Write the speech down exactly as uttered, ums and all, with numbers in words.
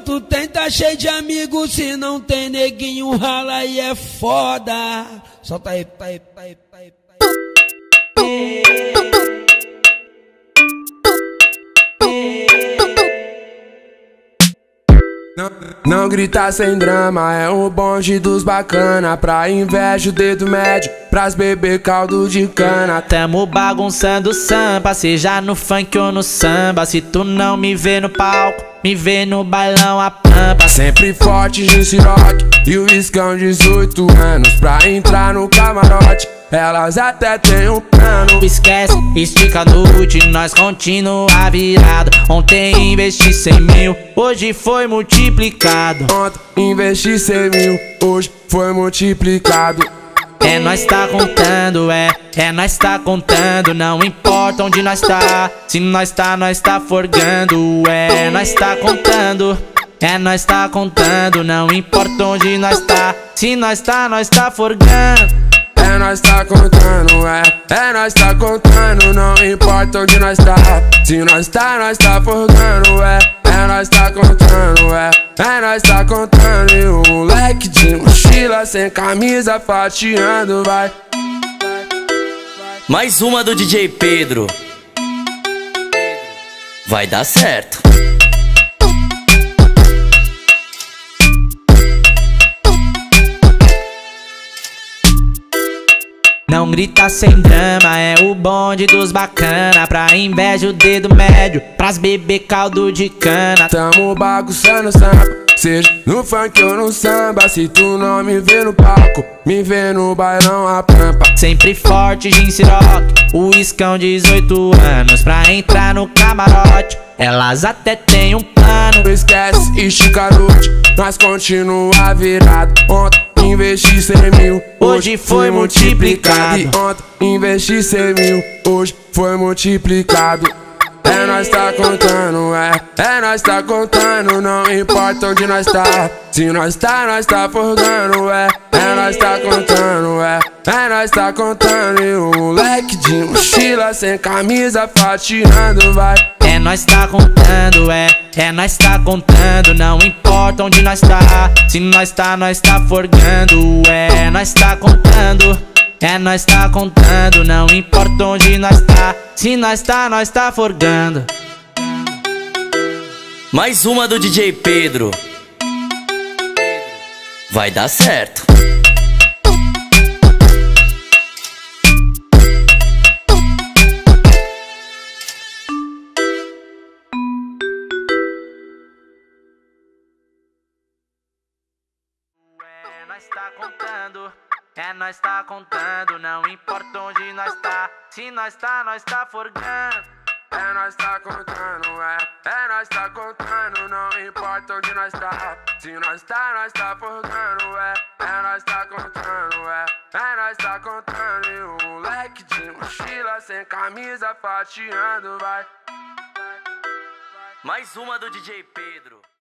tu tem, tá cheio de amigos. Se não tem neguinho, rala e é foda. Solta aí, tá aí, tá aí, tá aí, tá aí. Não, não grita sem drama, é o bonde dos bacana. Pra inveja o dedo médio, pras beber caldo de cana. Tamo bagunçando samba, seja no funk ou no samba. Se tu não me vê no palco, me vê no bailão a pampa. Sempre forte, Gince Rock e o Iscão dezoito anos. Pra entrar no camarote, elas até têm um plano. Esquece, estica a noite, nós continua virado. Ontem investi cem mil, hoje foi multiplicado. Ontem investi cem mil, hoje foi multiplicado. É nós tá contando, é, é nós tá contando. Não importa onde nós tá, se nós tá, nós tá forgando. É nós tá contando, é nós tá contando. Não importa onde nós tá, se nós tá, nós tá forgando. É nós tá contando, é, é nós tá contando. Não importa onde nós tá, se nós tá, nós tá forgando, é. É nós tá contando, é, é nós tá contando. E o moleque de mochila sem camisa fatiando, vai. Mais uma do D J Pedro. Vai dar certo. Não grita sem drama, é o bonde dos bacana. Pra inveja o dedo médio, pras beber caldo de cana. Tamo bagunçando samba, seja no funk ou no samba. Se tu não me vê no palco, me vê no bailão a pampa. Sempre forte, Gince Rock, o Iscão dezoito anos. Pra entrar no camarote, elas até têm um plano. Esquece, estica a noite, nós continua virado. Ontem investi cem mil, hoje foi multiplicado. E ontem investi cem mil, hoje foi multiplicado. É nós tá contando, é, é nós tá contando. Não importa onde nós tá, se nós tá, nós tá forgando, é. É nós tá contando, é, é nós tá contando. E o moleque de mochila sem camisa fatiando, vai. É nós tá contando, é, é nós tá contando. Não importa onde nós tá, se nós tá, nós tá forgando. É nós tá contando, é nós tá contando. Não importa onde nós tá, se nós tá, nós tá forgando. Mais uma do D J Pedro. Vai dar certo. É nós tá contando, é nós tá contando. Não importa onde nós tá, se nós tá, nós tá forgando. É nós tá contando, é, é nós tá contando. Não importa onde nós tá, se nós tá, nós tá forgando, é. É nós tá contando, é, é nós tá contando. E o moleque de mochila sem camisa fatiando, vai. Mais uma do D J Pedro.